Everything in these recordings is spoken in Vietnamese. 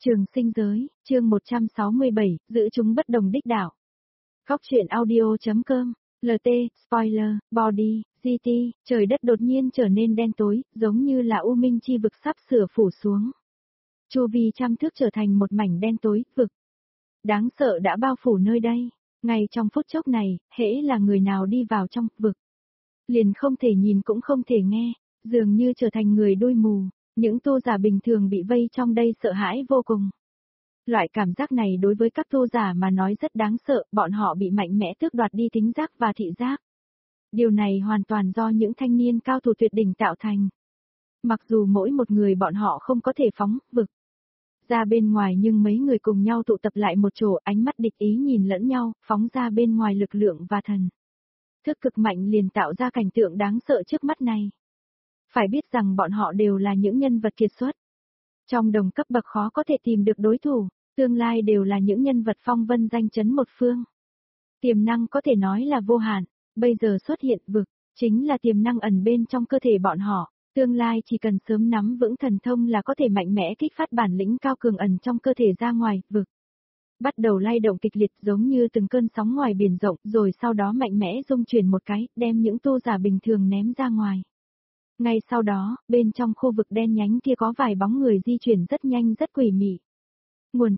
Trường sinh giới, chương 167, giữ chúng bất đồng đích đạo. Góc truyện audio.com, LT, spoiler, body, GT, trời đất đột nhiên trở nên đen tối, giống như là u minh chi vực sắp sửa phủ xuống. Chu vi trăm thước trở thành một mảnh đen tối, vực. Đáng sợ đã bao phủ nơi đây, ngay trong phút chốc này, hễ là người nào đi vào trong vực. Liền không thể nhìn cũng không thể nghe, dường như trở thành người đôi mù. Những tu giả bình thường bị vây trong đây sợ hãi vô cùng. Loại cảm giác này đối với các tu giả mà nói rất đáng sợ, bọn họ bị mạnh mẽ tước đoạt đi thính giác và thị giác. Điều này hoàn toàn do những thanh niên cao thủ tuyệt đỉnh tạo thành. Mặc dù mỗi một người bọn họ không có thể phóng vực ra bên ngoài, nhưng mấy người cùng nhau tụ tập lại một chỗ, ánh mắt địch ý nhìn lẫn nhau, phóng ra bên ngoài lực lượng và thần thức cực mạnh liền tạo ra cảnh tượng đáng sợ trước mắt này. Phải biết rằng bọn họ đều là những nhân vật kiệt xuất. Trong đồng cấp bậc khó có thể tìm được đối thủ, tương lai đều là những nhân vật phong vân danh chấn một phương. Tiềm năng có thể nói là vô hạn, bây giờ xuất hiện vực, chính là tiềm năng ẩn bên trong cơ thể bọn họ, tương lai chỉ cần sớm nắm vững thần thông là có thể mạnh mẽ kích phát bản lĩnh cao cường ẩn trong cơ thể ra ngoài, vực. Bắt đầu lay động kịch liệt giống như từng cơn sóng ngoài biển rộng, rồi sau đó mạnh mẽ rung chuyển một cái, đem những tu giả bình thường ném ra ngoài. Ngay sau đó, bên trong khu vực đen nhánh kia có vài bóng người di chuyển rất nhanh rất quỷ mị. Nguồn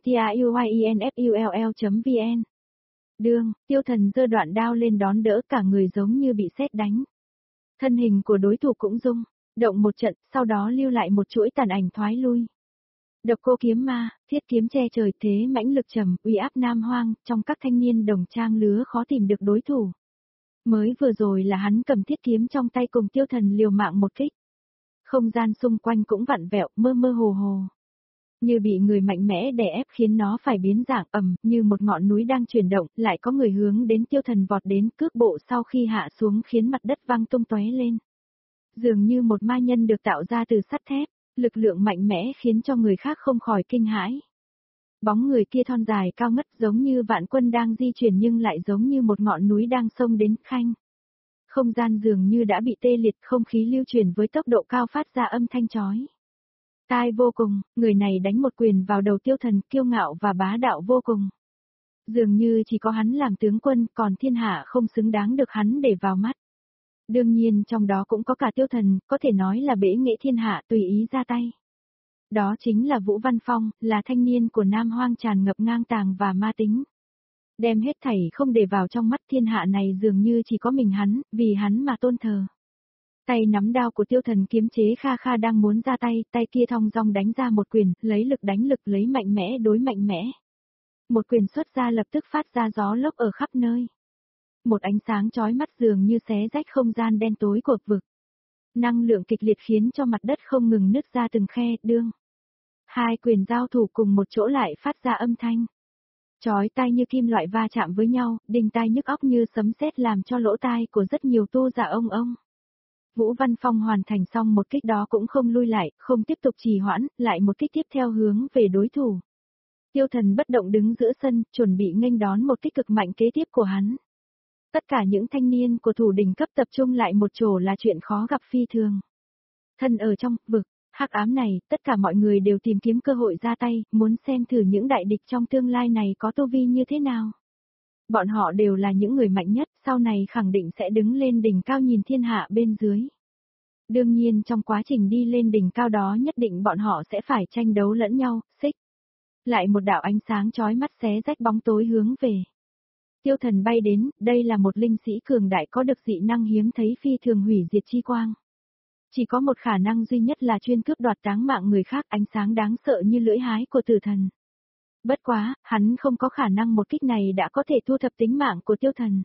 TIUYINFULL.vn. Đương, Tiêu Thần giơ đoạn đao lên đón đỡ, cả người giống như bị sét đánh. Thân hình của đối thủ cũng rung động một trận, sau đó lưu lại một chuỗi tàn ảnh thoái lui. Độc Cô Kiếm Ma, thiết kiếm che trời, thế mãnh lực trầm, uy áp nam hoang, trong các thanh niên đồng trang lứa khó tìm được đối thủ. Mới vừa rồi là hắn cầm thiết kiếm trong tay cùng Tiêu Thần liều mạng một kích. Không gian xung quanh cũng vặn vẹo, mơ mơ hồ hồ. Như bị người mạnh mẽ đè ép khiến nó phải biến dạng, như một ngọn núi đang chuyển động, lại có người hướng đến Tiêu Thần vọt đến, cước bộ sau khi hạ xuống khiến mặt đất văng tung tóe lên. Dường như một ma nhân được tạo ra từ sắt thép, lực lượng mạnh mẽ khiến cho người khác không khỏi kinh hãi. Bóng người kia thon dài cao ngất giống như vạn quân đang di chuyển nhưng lại giống như một ngọn núi đang xông đến khanh. Không gian dường như đã bị tê liệt, không khí lưu chuyển với tốc độ cao phát ra âm thanh chói tai vô cùng, người này đánh một quyền vào đầu Tiêu Thần, kiêu ngạo và bá đạo vô cùng. Dường như chỉ có hắn làm tướng quân, còn thiên hạ không xứng đáng được hắn để vào mắt. Đương nhiên trong đó cũng có cả Tiêu Thần, có thể nói là bể nghệ thiên hạ tùy ý ra tay. Đó chính là Vũ Văn Phong, là thanh niên của Nam Hoang tràn ngập ngang tàng và ma tính. Đem hết thảy không để vào trong mắt, thiên hạ này dường như chỉ có mình hắn, vì hắn mà tôn thờ. Tay nắm đao của Tiêu Thần kiếm chế kha kha đang muốn ra tay, tay kia thong dong đánh ra một quyền, lấy lực đánh lực, lấy mạnh mẽ đối mạnh mẽ. Một quyền xuất ra lập tức phát ra gió lốc ở khắp nơi. Một ánh sáng chói mắt dường như xé rách không gian đen tối của vực. Năng lượng kịch liệt khiến cho mặt đất không ngừng nứt ra từng khe, đương. Hai quyền giao thủ cùng một chỗ lại phát ra âm thanh chói tai như kim loại va chạm với nhau, đinh tai nhức óc như sấm sét làm cho lỗ tai của rất nhiều tu giả ông. Vũ Văn Phong hoàn thành xong một kích đó cũng không lui lại, không tiếp tục trì hoãn, lại một kích tiếp theo hướng về đối thủ. Tiêu Thần bất động đứng giữa sân, chuẩn bị nghênh đón một kích cực mạnh kế tiếp của hắn. Tất cả những thanh niên của thủ đỉnh cấp tập trung lại một chỗ là chuyện khó gặp phi thường. Thân ở trong vực hắc ám này, tất cả mọi người đều tìm kiếm cơ hội ra tay, muốn xem thử những đại địch trong tương lai này có tu vi như thế nào. Bọn họ đều là những người mạnh nhất, sau này khẳng định sẽ đứng lên đỉnh cao nhìn thiên hạ bên dưới. Đương nhiên trong quá trình đi lên đỉnh cao đó nhất định bọn họ sẽ phải tranh đấu lẫn nhau, xích. Lại một đạo ánh sáng chói mắt xé rách bóng tối hướng về Tiêu Thần bay đến, đây là một linh sĩ cường đại có được dị năng hiếm thấy phi thường hủy diệt chi quang. Chỉ có một khả năng duy nhất là chuyên cướp đoạt táng mạng người khác, ánh sáng đáng sợ như lưỡi hái của tử thần. Bất quá, hắn không có khả năng một kích này đã có thể thu thập tính mạng của Tiêu Thần.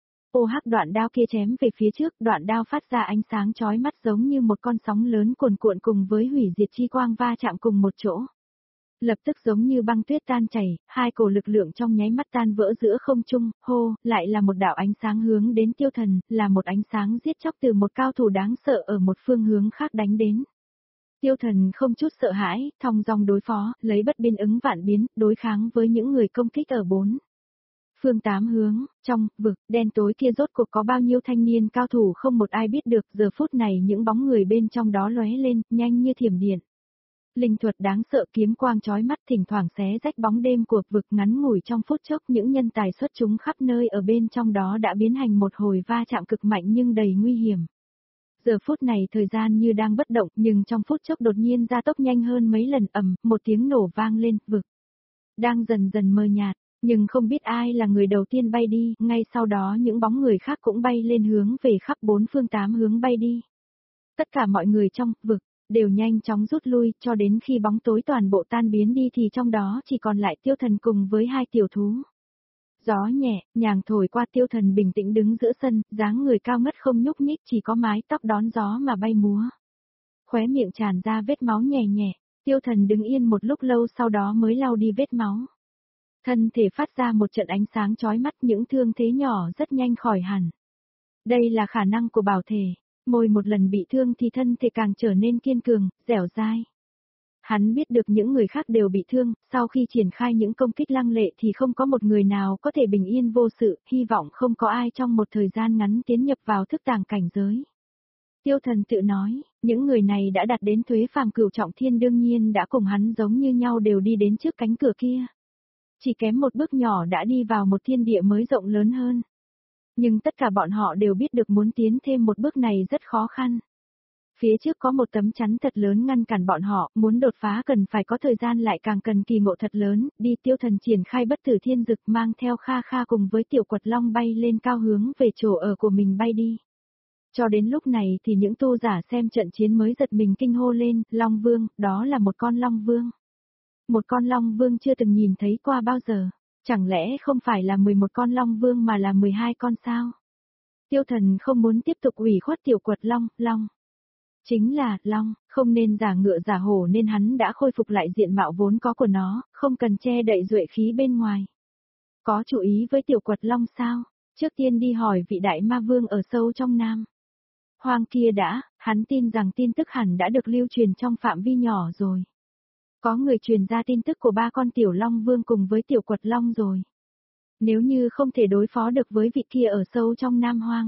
Ô hắc đoạn đao kia chém về phía trước, đoạn đao phát ra ánh sáng chói mắt giống như một con sóng lớn cuồn cuộn cùng với hủy diệt chi quang va chạm cùng một chỗ. Lập tức giống như băng tuyết tan chảy, hai cổ lực lượng trong nháy mắt tan vỡ giữa không trung, hô, lại là một đạo ánh sáng hướng đến Tiêu Thần, là một ánh sáng giết chóc từ một cao thủ đáng sợ ở một phương hướng khác đánh đến. Tiêu Thần không chút sợ hãi, thong dong đối phó, lấy bất biên ứng vạn biến, đối kháng với những người công kích ở bốn phương tám hướng, trong vực đen tối kia rốt cuộc có bao nhiêu thanh niên cao thủ không một ai biết được, giờ phút này những bóng người bên trong đó lóe lên, nhanh như thiểm điện. Linh thuật đáng sợ kiếm quang chói mắt thỉnh thoảng xé rách bóng đêm của vực ngắn ngủi trong phút chốc những nhân tài xuất chúng khắp nơi ở bên trong đó đã biến thành một hồi va chạm cực mạnh nhưng đầy nguy hiểm. Giờ phút này thời gian như đang bất động nhưng trong phút chốc đột nhiên gia tốc nhanh hơn mấy lần một tiếng nổ vang lên, vực đang dần dần mờ nhạt, nhưng không biết ai là người đầu tiên bay đi, ngay sau đó những bóng người khác cũng bay lên hướng về khắp bốn phương tám hướng bay đi. Tất cả mọi người trong vực đều nhanh chóng rút lui cho đến khi bóng tối toàn bộ tan biến đi thì trong đó chỉ còn lại Tiêu Thần cùng với hai tiểu thú. Gió nhẹ, nhàng thổi qua Tiêu Thần bình tĩnh đứng giữa sân, dáng người cao ngất không nhúc nhích chỉ có mái tóc đón gió mà bay múa. Khóe miệng tràn ra vết máu nhẹ nhẹ, Tiêu Thần đứng yên một lúc lâu sau đó mới lau đi vết máu. Thân thể phát ra một trận ánh sáng chói mắt những thương thế nhỏ rất nhanh khỏi hẳn. Đây là khả năng của bảo thể, mỗi một lần bị thương thì thân thể càng trở nên kiên cường, dẻo dai. Hắn biết được những người khác đều bị thương, sau khi triển khai những công kích lăng lệ thì không có một người nào có thể bình yên vô sự, hy vọng không có ai trong một thời gian ngắn tiến nhập vào thức tàng cảnh giới. Tiêu Thần tự nói, những người này đã đạt đến tuế phàm cửu trọng thiên đương nhiên đã cùng hắn giống như nhau đều đi đến trước cánh cửa kia. Chỉ kém một bước nhỏ đã đi vào một thiên địa mới rộng lớn hơn. Nhưng tất cả bọn họ đều biết được muốn tiến thêm một bước này rất khó khăn. Phía trước có một tấm chắn thật lớn ngăn cản bọn họ, muốn đột phá cần phải có thời gian lại càng cần kỳ ngộ thật lớn, đi Tiêu Thần triển khai bất tử thiên dực mang theo Kha Kha cùng với tiểu quật long bay lên cao hướng về chỗ ở của mình bay đi. Cho đến lúc này thì những tu giả xem trận chiến mới giật mình kinh hô lên, Long Vương, đó là một con Long Vương. Một con Long Vương chưa từng nhìn thấy qua bao giờ, chẳng lẽ không phải là 11 con Long Vương mà là 12 con sao? Tiêu Thần không muốn tiếp tục ủy khuất tiểu quật Long. Chính là, Long, không nên giả ngựa giả hổ nên hắn đã khôi phục lại diện mạo vốn có của nó, không cần che đậy duệ khí bên ngoài. Có chú ý với tiểu quật Long sao? Trước tiên đi hỏi vị đại ma vương ở sâu trong Nam Hoang kia đã, hắn tin rằng tin tức hẳn đã được lưu truyền trong phạm vi nhỏ rồi. Có người truyền ra tin tức của ba con tiểu Long Vương cùng với tiểu quật Long rồi. Nếu như không thể đối phó được với vị kia ở sâu trong Nam Hoang,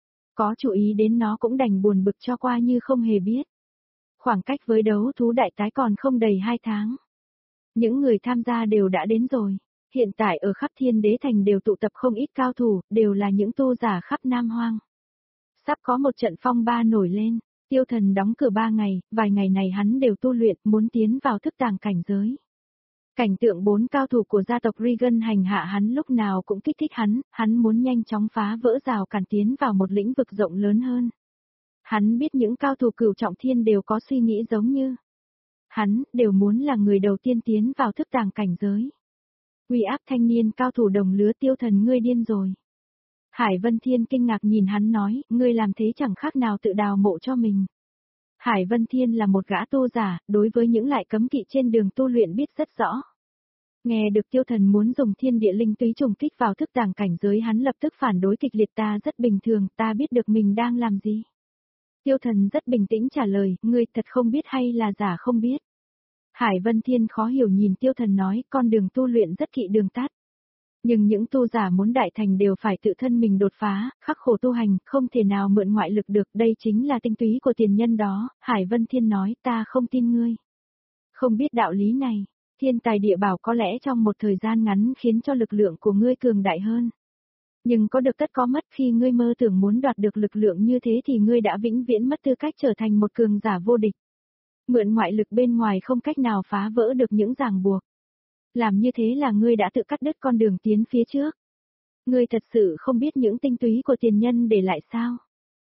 có chú ý đến nó cũng đành buồn bực cho qua như không hề biết. Khoảng cách với đấu thú đại tái còn không đầy 2 tháng. Những người tham gia đều đã đến rồi. Hiện tại ở khắp Thiên Đế Thành đều tụ tập không ít cao thủ, đều là những tu giả khắp Nam Hoang. Sắp có một trận phong ba nổi lên, Tiêu Thần đóng cửa 3 ngày, vài ngày này hắn đều tu luyện, muốn tiến vào thức tàng cảnh giới. Cảnh tượng 4 cao thủ của gia tộc Regan hành hạ hắn lúc nào cũng kích thích hắn muốn nhanh chóng phá vỡ rào cản tiến vào một lĩnh vực rộng lớn hơn. Hắn biết những cao thủ cửu trọng thiên đều có suy nghĩ giống như hắn, đều muốn là người đầu tiên tiến vào thức tàng cảnh giới. Uy áp thanh niên cao thủ đồng lứa Tiêu Thần ngươi điên rồi. Hải Vân Thiên kinh ngạc nhìn hắn nói, ngươi làm thế chẳng khác nào tự đào mộ cho mình. Hải Vân Thiên là một gã tu giả, đối với những loại cấm kỵ trên đường tu luyện biết rất rõ. Nghe được Tiêu Thần muốn dùng thiên địa linh túy trùng kích vào thức tàng cảnh giới hắn lập tức phản đối kịch liệt ta rất bình thường, ta biết được mình đang làm gì. Tiêu Thần rất bình tĩnh trả lời, ngươi thật không biết hay là giả không biết. Hải Vân Thiên khó hiểu nhìn Tiêu Thần nói, con đường tu luyện rất kỵ đường tắt. Nhưng những tu giả muốn đại thành đều phải tự thân mình đột phá, khắc khổ tu hành, không thể nào mượn ngoại lực được, đây chính là tinh túy của tiền nhân đó, Hải Vân Thiên nói, ta không tin ngươi. Không biết đạo lý này, thiên tài địa bảo có lẽ trong một thời gian ngắn khiến cho lực lượng của ngươi cường đại hơn. Nhưng có được tất có mất khi ngươi mơ tưởng muốn đoạt được lực lượng như thế thì ngươi đã vĩnh viễn mất tư cách trở thành một cường giả vô địch. Mượn ngoại lực bên ngoài không cách nào phá vỡ được những ràng buộc. Làm như thế là ngươi đã tự cắt đứt con đường tiến phía trước. Ngươi thật sự không biết những tinh túy của tiền nhân để lại sao?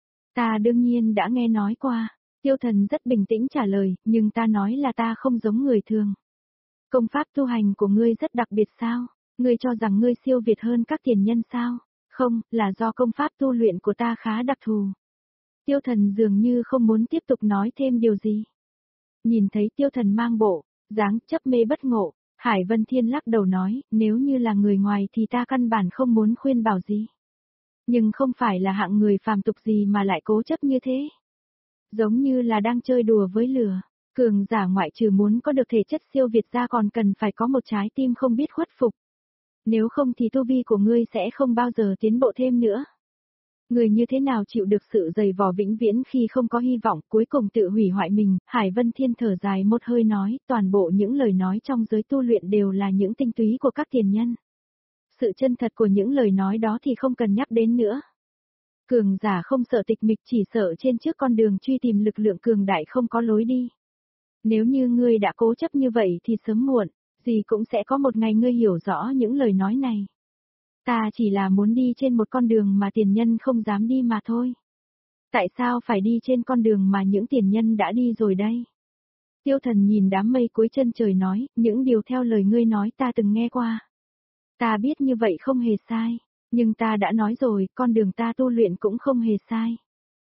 Ta đương nhiên đã nghe nói qua. Tiêu Thần rất bình tĩnh trả lời, nhưng ta nói là ta không giống người thường. Công pháp tu hành của ngươi rất đặc biệt sao? Ngươi cho rằng ngươi siêu việt hơn các tiền nhân sao? Không, là do công pháp tu luyện của ta khá đặc thù. Tiêu Thần dường như không muốn tiếp tục nói thêm điều gì. Nhìn thấy Tiêu Thần mang bộ, dáng chấp mê bất ngộ, Hải Vân Thiên lắc đầu nói, nếu như là người ngoài thì ta căn bản không muốn khuyên bảo gì. Nhưng không phải là hạng người phàm tục gì mà lại cố chấp như thế. Giống như là đang chơi đùa với lửa, cường giả ngoại trừ muốn có được thể chất siêu việt ra còn cần phải có một trái tim không biết khuất phục. Nếu không thì tu vi của ngươi sẽ không bao giờ tiến bộ thêm nữa. Người như thế nào chịu được sự dày vò vĩnh viễn khi không có hy vọng, cuối cùng tự hủy hoại mình, Hải Vân Thiên thở dài một hơi nói, toàn bộ những lời nói trong giới tu luyện đều là những tinh túy của các tiền nhân. Sự chân thật của những lời nói đó thì không cần nhắc đến nữa. Cường giả không sợ tịch mịch, chỉ sợ trên trước con đường truy tìm lực lượng cường đại không có lối đi. Nếu như ngươi đã cố chấp như vậy thì sớm muộn, gì cũng sẽ có một ngày ngươi hiểu rõ những lời nói này. Ta chỉ là muốn đi trên một con đường mà tiền nhân không dám đi mà thôi. Tại sao phải đi trên con đường mà những tiền nhân đã đi rồi đây? Tiêu Thần nhìn đám mây cuối chân trời nói, những điều theo lời ngươi nói ta từng nghe qua. Ta biết như vậy không hề sai, nhưng ta đã nói rồi, con đường ta tu luyện cũng không hề sai.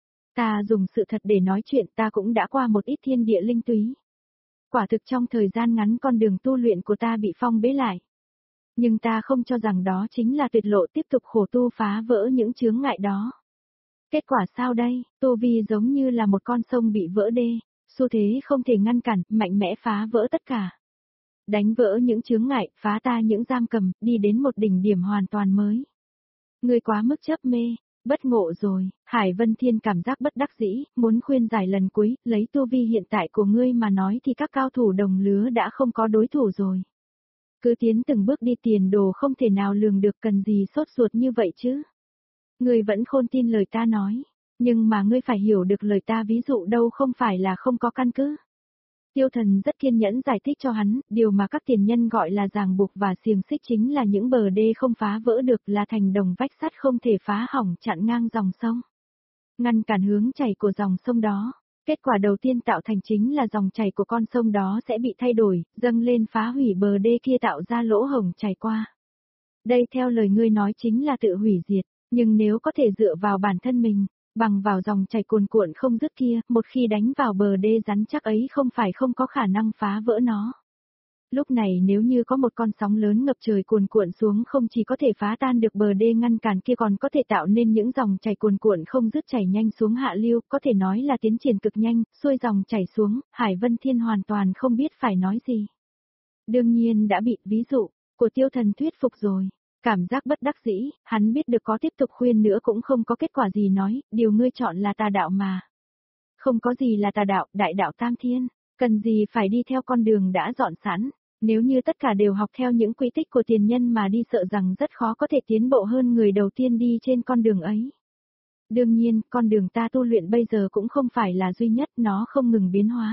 Ta dùng sự thật để nói chuyện, ta cũng đã qua một ít thiên địa linh túy. Quả thực trong thời gian ngắn con đường tu luyện của ta bị phong bế lại. Nhưng ta không cho rằng đó chính là tuyệt lộ, tiếp tục khổ tu phá vỡ những chướng ngại đó. Kết quả sao đây? Tu vi giống như là một con sông bị vỡ đê, xu thế không thể ngăn cản, mạnh mẽ phá vỡ tất cả. Đánh vỡ những chướng ngại, phá ta những giam cầm, đi đến một đỉnh điểm hoàn toàn mới. Ngươi quá mức chấp mê, bất ngộ rồi. Hải Vân Thiên cảm giác bất đắc dĩ, muốn khuyên giải lần cuối, lấy tu vi hiện tại của ngươi mà nói thì các cao thủ đồng lứa đã không có đối thủ rồi. Cứ tiến từng bước đi, tiền đồ không thể nào lường được, cần gì sốt ruột như vậy chứ. Ngươi vẫn khôn tin lời ta nói, nhưng mà ngươi phải hiểu được lời ta ví dụ đâu không phải là không có căn cứ. Tiêu Thần rất kiên nhẫn giải thích cho hắn, điều mà các tiền nhân gọi là ràng buộc và xiềng xích chính là những bờ đê không phá vỡ được, là thành đồng vách sắt không thể phá hỏng, chặn ngang dòng sông. Ngăn cản hướng chảy của dòng sông đó. Kết quả đầu tiên tạo thành chính là dòng chảy của con sông đó sẽ bị thay đổi, dâng lên phá hủy bờ đê kia, tạo ra lỗ hổng chảy qua. Đây theo lời ngươi nói chính là tự hủy diệt, nhưng nếu có thể dựa vào bản thân mình, bằng vào dòng chảy cuồn cuộn không dứt kia, một khi đánh vào bờ đê rắn chắc ấy không phải không có khả năng phá vỡ nó. Lúc này nếu như có một con sóng lớn ngập trời cuồn cuộn xuống, không chỉ có thể phá tan được bờ đê ngăn cản kia, còn có thể tạo nên những dòng chảy cuồn cuộn không dứt chảy nhanh xuống hạ lưu, có thể nói là tiến triển cực nhanh, xuôi dòng chảy xuống, Hải Vân Thiên hoàn toàn không biết phải nói gì. Đương nhiên đã bị ví dụ của Tiêu Thần thuyết phục rồi. Cảm giác bất đắc dĩ, hắn biết được có tiếp tục khuyên nữa cũng không có kết quả gì, nói, điều ngươi chọn là tà đạo mà. Không có gì là tà đạo, đại đạo tam thiên, cần gì phải đi theo con đường đã dọn sẵn, nếu như tất cả đều học theo những quy tích của tiền nhân mà đi, sợ rằng rất khó có thể tiến bộ hơn người đầu tiên đi trên con đường ấy. Đương nhiên, con đường ta tu luyện bây giờ cũng không phải là duy nhất, nó không ngừng biến hóa.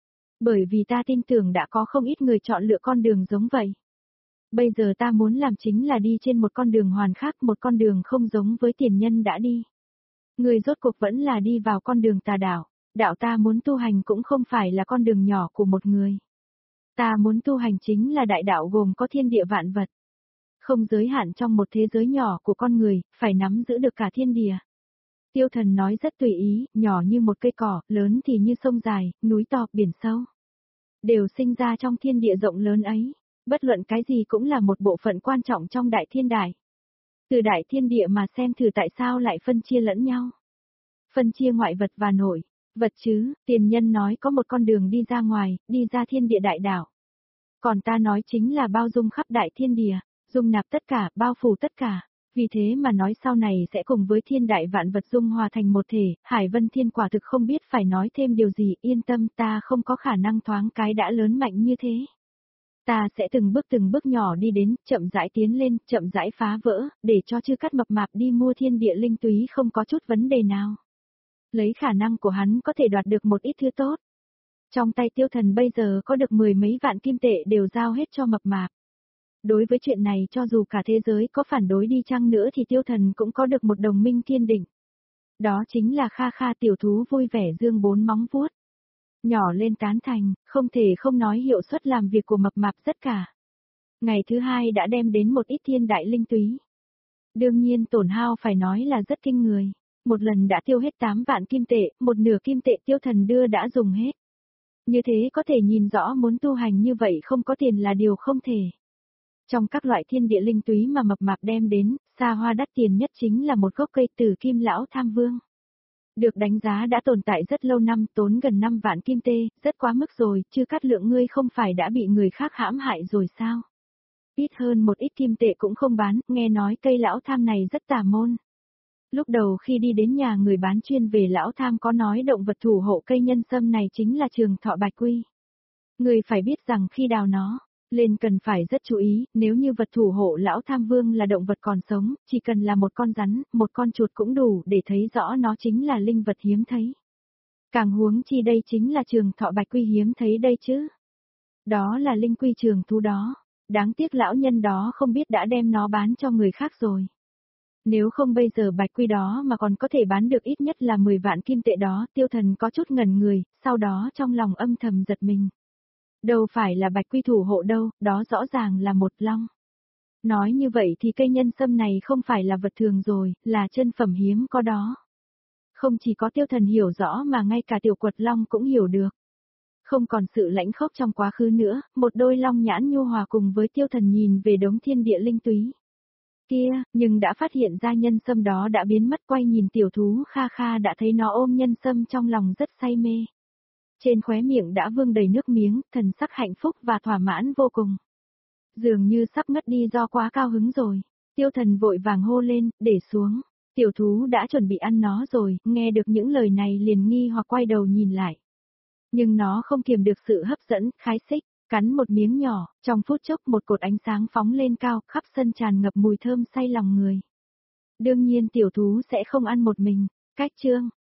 Bởi vì ta tin tưởng đã có không ít người chọn lựa con đường giống vậy. Bây giờ ta muốn làm chính là đi trên một con đường hoàn khác, một con đường không giống với tiền nhân đã đi. Người rốt cuộc vẫn là đi vào con đường tà đạo, đạo ta muốn tu hành cũng không phải là con đường nhỏ của một người. Ta muốn tu hành chính là đại đạo gồm có thiên địa vạn vật. Không giới hạn trong một thế giới nhỏ của con người, phải nắm giữ được cả thiên địa. Tiêu Thần nói rất tùy ý, nhỏ như một cây cỏ, lớn thì như sông dài, núi to, biển sâu. Đều sinh ra trong thiên địa rộng lớn ấy. Bất luận cái gì cũng là một bộ phận quan trọng trong đại thiên đại. Từ đại thiên địa mà xem thử tại sao lại phân chia lẫn nhau. Phân chia ngoại vật và nội vật chứ, tiền nhân nói có một con đường đi ra ngoài, đi ra thiên địa đại đạo. Còn ta nói chính là bao dung khắp đại thiên địa, dung nạp tất cả, bao phủ tất cả. Vì thế mà nói sau này sẽ cùng với thiên đại vạn vật dung hòa thành một thể, Hải Vân Thiên quả thực không biết phải nói thêm điều gì, yên tâm, ta không có khả năng thoáng cái đã lớn mạnh như thế. Ta sẽ từng bước nhỏ đi đến, chậm rãi tiến lên, chậm rãi phá vỡ, để cho chư cắt mập mạp đi mua thiên địa linh túy không có chút vấn đề nào. Lấy khả năng của hắn có thể đoạt được một ít thứ tốt. Trong tay Tiêu Thần bây giờ có được 10 mấy vạn kim tệ đều giao hết cho mập mạp. Đối với chuyện này cho dù cả thế giới có phản đối đi chăng nữa thì Tiêu Thần cũng có được một đồng minh kiên định. Đó chính là Kha Kha tiểu thú vui vẻ dương bốn móng vuốt. Nhỏ lên tán thành, không thể không nói hiệu suất làm việc của mập mạp rất cả. Ngày thứ hai đã đem đến một ít thiên đại linh túy. Đương nhiên tổn hao phải nói là rất kinh người. Một lần đã tiêu hết 8 vạn kim tệ, một nửa kim tệ Tiêu Thần đưa đã dùng hết. Như thế có thể nhìn rõ muốn tu hành như vậy không có tiền là điều không thể. Trong các loại thiên địa linh túy mà mập mạp đem đến, xa hoa đắt tiền nhất chính là một gốc cây tử kim lão tham vương. Được đánh giá đã tồn tại rất lâu năm, tốn gần 5 vạn kim tê, rất quá mức rồi, chứ Cát Lượng ngươi không phải đã bị người khác hãm hại rồi sao? Ít hơn một ít kim tệ cũng không bán, nghe nói cây lão tham này rất tà môn. Lúc đầu khi đi đến nhà người bán chuyên về lão tham có nói động vật thủ hộ cây nhân sâm này chính là trường thọ bạch quy. Người phải biết rằng khi đào nó lên cần phải rất chú ý, nếu như vật thủ hộ lão tham vương là động vật còn sống, chỉ cần là một con rắn, một con chuột cũng đủ để thấy rõ nó chính là linh vật hiếm thấy. Càng huống chi đây chính là trường thọ bạch quy hiếm thấy đây chứ. Đó là linh quy trường thú đó. Đáng tiếc lão nhân đó không biết đã đem nó bán cho người khác rồi. Nếu không bây giờ bạch quy đó mà còn có thể bán được ít nhất là 10 vạn kim tệ đó, Tiêu Thần có chút ngẩn người, sau đó trong lòng âm thầm giật mình. Đâu phải là bạch quy thủ hộ đâu, đó rõ ràng là một long. Nói như vậy thì cây nhân sâm này không phải là vật thường rồi, là chân phẩm hiếm có đó. Không chỉ có Tiêu Thần hiểu rõ mà ngay cả Tiểu Quật Long cũng hiểu được. Không còn sự lãnh khốc trong quá khứ nữa, một đôi long nhãn nhu hòa cùng với Tiêu Thần nhìn về đống thiên địa linh túy. Kia, nhưng đã phát hiện ra nhân sâm đó đã biến mất, quay nhìn tiểu thú Kha Kha đã thấy nó ôm nhân sâm trong lòng rất say mê. Trên khóe miệng đã vương đầy nước miếng, thần sắc hạnh phúc và thỏa mãn vô cùng. Dường như sắp ngất đi do quá cao hứng rồi. Tiêu Thần vội vàng hô lên, để xuống. Tiểu thú đã chuẩn bị ăn nó rồi, nghe được những lời này liền nghi hoặc quay đầu nhìn lại. Nhưng nó không kiềm được sự hấp dẫn, khái xích, cắn một miếng nhỏ, trong phút chốc một cột ánh sáng phóng lên cao, khắp sân tràn ngập mùi thơm say lòng người. Đương nhiên tiểu thú sẽ không ăn một mình. Cách chương